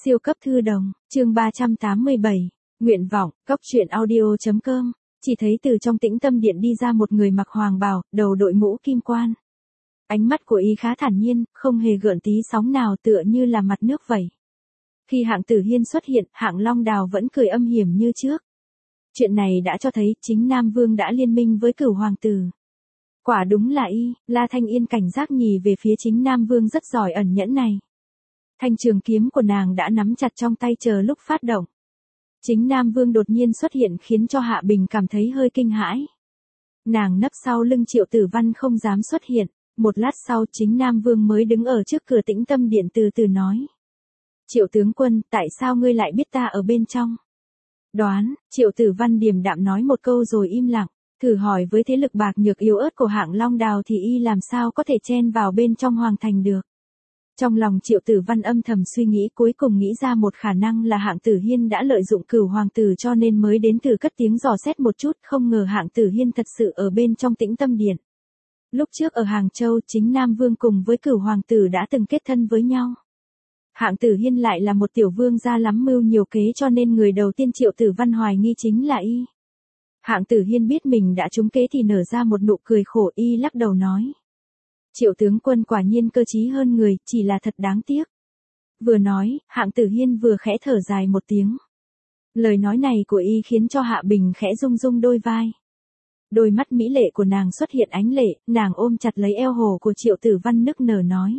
Siêu cấp thư đồng, chương 387, nguyện vọng, cốc truyện audio.com, chỉ thấy từ trong tĩnh tâm điện đi ra một người mặc hoàng bào, đầu đội mũ kim quan. Ánh mắt của y khá thản nhiên, không hề gợn tí sóng nào tựa như là mặt nước vậy. Khi Hạng Tử Hiên xuất hiện, Hạng Long Đào vẫn cười âm hiểm như trước. Chuyện này đã cho thấy chính Nam Vương đã liên minh với Cửu Hoàng tử. Quả đúng là y, La Thanh Yên cảnh giác nhì về phía chính Nam Vương rất giỏi ẩn nhẫn này. Thanh trường kiếm của nàng đã nắm chặt trong tay chờ lúc phát động. Chính Nam Vương đột nhiên xuất hiện khiến cho Hạ Bình cảm thấy hơi kinh hãi. Nàng nấp sau lưng Triệu Tử Văn không dám xuất hiện, một lát sau chính Nam Vương mới đứng ở trước cửa Tĩnh Tâm Điện từ từ nói. Triệu tướng quân, tại sao ngươi lại biết ta ở bên trong? Đoán, Triệu Tử Văn điềm đạm nói một câu rồi im lặng, thử hỏi với thế lực bạc nhược yếu ớt của Hạng Long Đào thì y làm sao có thể chen vào bên trong hoàng thành được. Trong lòng Triệu Tử Văn âm thầm suy nghĩ cuối cùng nghĩ ra một khả năng là Hạng Tử Hiên đã lợi dụng Cửu Hoàng tử cho nên mới đến từ cất tiếng dò xét một chút, không ngờ Hạng Tử Hiên thật sự ở bên trong Tĩnh Tâm Điện. Lúc trước ở Hàng Châu chính Nam Vương cùng với Cửu Hoàng tử đã từng kết thân với nhau. Hạng Tử Hiên lại là một tiểu vương gia lắm mưu nhiều kế cho nên người đầu tiên Triệu Tử Văn hoài nghi chính là y. Hạng Tử Hiên biết mình đã trúng kế thì nở ra một nụ cười khổ, y lắc đầu nói. Triệu tướng quân quả nhiên cơ trí hơn người, chỉ là thật đáng tiếc. Vừa nói, Hạng Tử Hiên vừa khẽ thở dài một tiếng. Lời nói này của y khiến cho Hạ Bình khẽ rung rung đôi vai. Đôi mắt mỹ lệ của nàng xuất hiện ánh lệ, nàng ôm chặt lấy eo hồ của Triệu Tử Văn nức nở nói.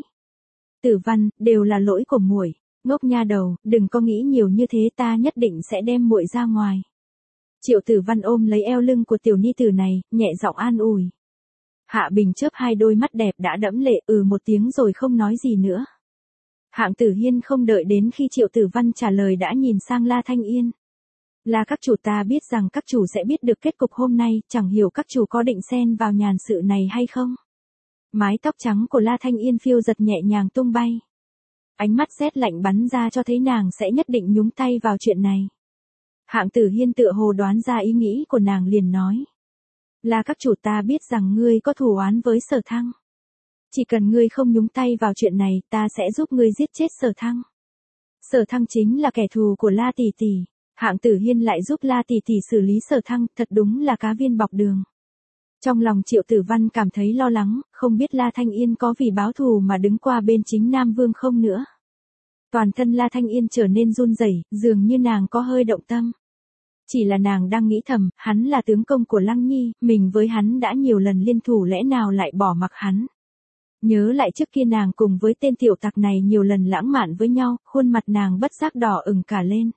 Tử Văn, đều là lỗi của muội, ngốc nha đầu, đừng có nghĩ nhiều như thế, ta nhất định sẽ đem muội ra ngoài. Triệu Tử Văn ôm lấy eo lưng của tiểu ni tử này, nhẹ giọng an ủi. Hạ Bình chớp hai đôi mắt đẹp đã đẫm lệ một tiếng rồi không nói gì nữa. Hạng Tử Hiên không đợi đến khi Triệu Tử Văn trả lời đã nhìn sang La Thanh Yên. Là các chủ, ta biết rằng các chủ sẽ biết được kết cục hôm nay, chẳng hiểu các chủ có định xen vào nhàn sự này hay không? Mái tóc trắng của La Thanh Yên phiêu giật nhẹ nhàng tung bay. Ánh mắt rét lạnh bắn ra cho thấy nàng sẽ nhất định nhúng tay vào chuyện này. Hạng Tử Hiên tựa hồ đoán ra ý nghĩ của nàng liền nói. Là các chủ, ta biết rằng ngươi có thù oán với Sở Thăng. Chỉ cần ngươi không nhúng tay vào chuyện này, ta sẽ giúp ngươi giết chết Sở Thăng. Sở Thăng chính là kẻ thù của La tỷ tỷ. Hạng Tử Hiên lại giúp La tỷ tỷ xử lý Sở Thăng, thật đúng là cá viên bọc đường. Trong lòng Triệu Tử Văn cảm thấy lo lắng, không biết La Thanh Yên có vì báo thù mà đứng qua bên chính Nam Vương không nữa. Toàn thân La Thanh Yên trở nên run rẩy, dường như nàng có hơi động tâm. Chỉ là nàng đang nghĩ thầm, hắn là tướng công của Lăng Nhi, mình với hắn đã nhiều lần liên thủ lẽ nào lại bỏ mặc hắn. Nhớ lại trước kia nàng cùng với tên tiểu tặc này nhiều lần lãng mạn với nhau, khuôn mặt nàng bất giác đỏ ửng cả lên.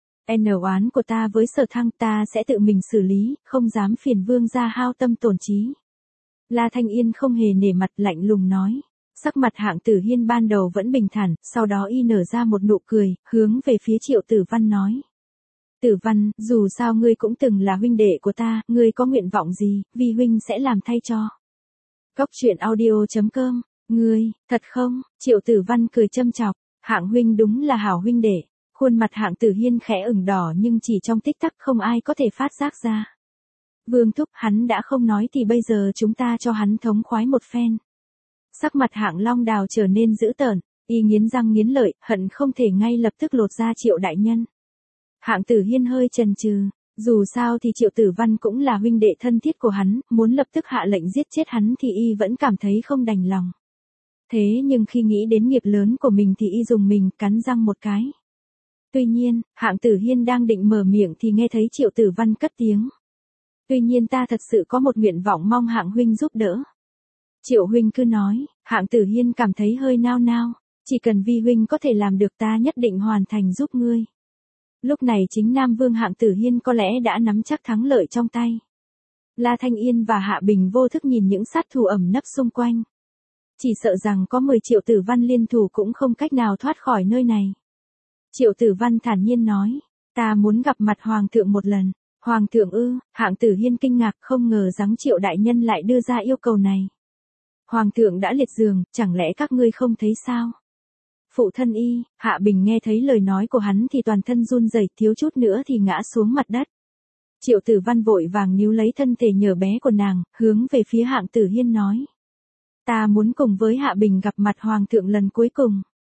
Oán của ta với Sở Thăng ta sẽ tự mình xử lý, không dám phiền vương gia hao tâm tổn trí. La Thanh Yên không hề nể mặt lạnh lùng nói. Sắc mặt Hạng Tử Hiên ban đầu vẫn bình thản, sau đó y nở ra một nụ cười, hướng về phía Triệu Tử Văn nói. Tử Văn, dù sao ngươi cũng từng là huynh đệ của ta, ngươi có nguyện vọng gì, vi huynh sẽ làm thay cho. Cốc truyện audio.com, ngươi, thật không? Triệu Tử Văn cười châm chọc, Hạng huynh đúng là hảo huynh đệ. Khuôn mặt Hạng Tử Hiên khẽ ửng đỏ nhưng chỉ trong tích tắc không ai có thể phát giác ra. Vương thúc, hắn đã không nói thì bây giờ chúng ta cho hắn thống khoái một phen. Sắc mặt Hạng Long Đào trở nên dữ tợn, y nghiến răng nghiến lợi, hận không thể ngay lập tức lột ra Triệu đại nhân. Hạng Tử Hiên hơi chần chừ, dù sao thì Triệu Tử Văn cũng là huynh đệ thân thiết của hắn, muốn lập tức hạ lệnh giết chết hắn thì y vẫn cảm thấy không đành lòng. Thế nhưng khi nghĩ đến nghiệp lớn của mình thì y dùng mình cắn răng một cái. Tuy nhiên, Hạng Tử Hiên đang định mở miệng thì nghe thấy Triệu Tử Văn cất tiếng. Tuy nhiên ta thật sự có một nguyện vọng mong Hạng huynh giúp đỡ. Triệu huynh cứ nói, Hạng Tử Hiên cảm thấy hơi nao nao, chỉ cần vi huynh có thể làm được ta nhất định hoàn thành giúp ngươi. Lúc này chính Nam Vương Hạng Tử Hiên có lẽ đã nắm chắc thắng lợi trong tay. La Thanh Yên và Hạ Bình vô thức nhìn những sát thủ ẩn nấp xung quanh. Chỉ sợ rằng có 10 Triệu Tử Văn liên thủ cũng không cách nào thoát khỏi nơi này. Triệu Tử Văn thản nhiên nói, ta muốn gặp mặt Hoàng thượng một lần. Hoàng thượng ư? Hạng Tử Hiên kinh ngạc không ngờ rằng Triệu đại nhân lại đưa ra yêu cầu này. Hoàng thượng đã liệt giường, chẳng lẽ các ngươi không thấy sao? Phụ thân y, Hạ Bình nghe thấy lời nói của hắn thì toàn thân run rẩy, thiếu chút nữa thì ngã xuống mặt đất. Triệu Tử Văn vội vàng níu lấy thân thể nhỏ bé của nàng, hướng về phía Hạng Tử Hiên nói. Ta muốn cùng với Hạ Bình gặp mặt Hoàng thượng lần cuối cùng.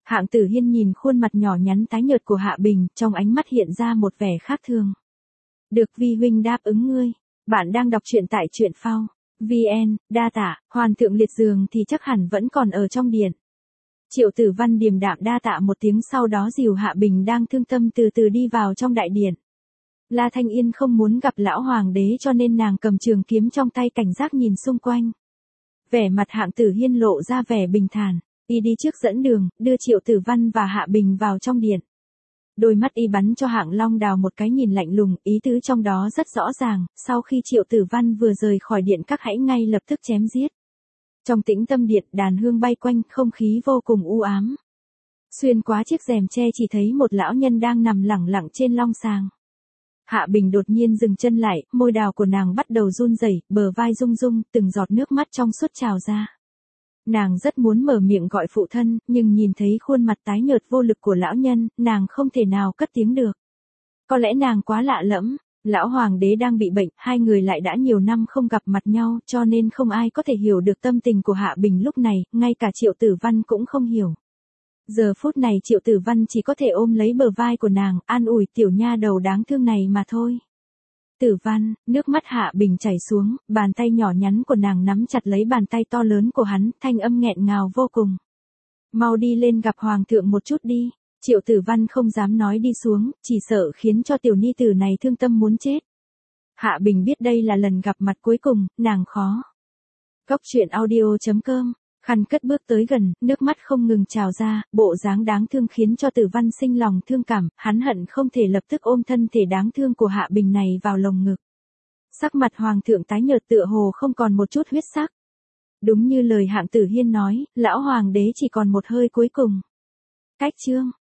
Hạng Tử Hiên nhìn khuôn mặt nhỏ nhắn tái nhợt của Hạ Bình, trong ánh mắt hiện ra một vẻ khác thường. Được Vi huynh đáp ứng ngươi. Bạn đang đọc truyện tại truyện phao. VN, đa tạ, Hoàn thượng liệt giường thì chắc hẳn vẫn còn ở trong điện. Triệu Tử Văn điềm đạm đa tạ một tiếng, sau đó dìu Hạ Bình đang thương tâm từ từ đi vào trong đại điện. La Thanh Yên không muốn gặp lão hoàng đế cho nên nàng cầm trường kiếm trong tay cảnh giác nhìn xung quanh. Vẻ mặt Hạng Tử Hiên lộ ra vẻ bình thản, y đi trước dẫn đường, đưa Triệu Tử Văn và Hạ Bình vào trong điện. Đôi mắt y bắn cho Hạng Long Đào một cái nhìn lạnh lùng, ý tứ trong đó rất rõ ràng, sau khi Triệu Tử Văn vừa rời khỏi điện các hãy ngay lập tức chém giết. Trong tĩnh tâm điện, đàn hương bay quanh, không khí vô cùng u ám. Xuyên qua chiếc rèm tre chỉ thấy một lão nhân đang nằm lẳng lặng trên long sàng. Hạ Bình đột nhiên dừng chân lại, môi đào của nàng bắt đầu run rẩy, bờ vai rung rung, từng giọt nước mắt trong suốt trào ra. Nàng rất muốn mở miệng gọi phụ thân, nhưng nhìn thấy khuôn mặt tái nhợt vô lực của lão nhân, nàng không thể nào cất tiếng được. Có lẽ nàng quá lạ lẫm, lão hoàng đế đang bị bệnh, hai người lại đã nhiều năm không gặp mặt nhau, cho nên không ai có thể hiểu được tâm tình của Hạ Bình lúc này, ngay cả Triệu Tử Văn cũng không hiểu. Giờ phút này Triệu Tử Văn chỉ có thể ôm lấy bờ vai của nàng, an ủi tiểu nha đầu đáng thương này mà thôi. Tử Văn, nước mắt Hạ Bình chảy xuống, bàn tay nhỏ nhắn của nàng nắm chặt lấy bàn tay to lớn của hắn, thanh âm nghẹn ngào vô cùng. Mau đi lên gặp hoàng thượng một chút đi. Triệu Tử Văn không dám nói đi xuống, chỉ sợ khiến cho tiểu ni tử này thương tâm muốn chết. Hạ Bình biết đây là lần gặp mặt cuối cùng, nàng khó. Góc truyện audio.com, khăn cất bước tới gần, nước mắt không ngừng trào ra, bộ dáng đáng thương khiến cho Tử Văn sinh lòng thương cảm, hắn hận không thể lập tức ôm thân thể đáng thương của Hạ Bình này vào lồng ngực. Sắc mặt hoàng thượng tái nhợt tựa hồ không còn một chút huyết sắc. Đúng như lời Hạng Tử Hiên nói, lão hoàng đế chỉ còn một hơi cuối cùng. Cách chương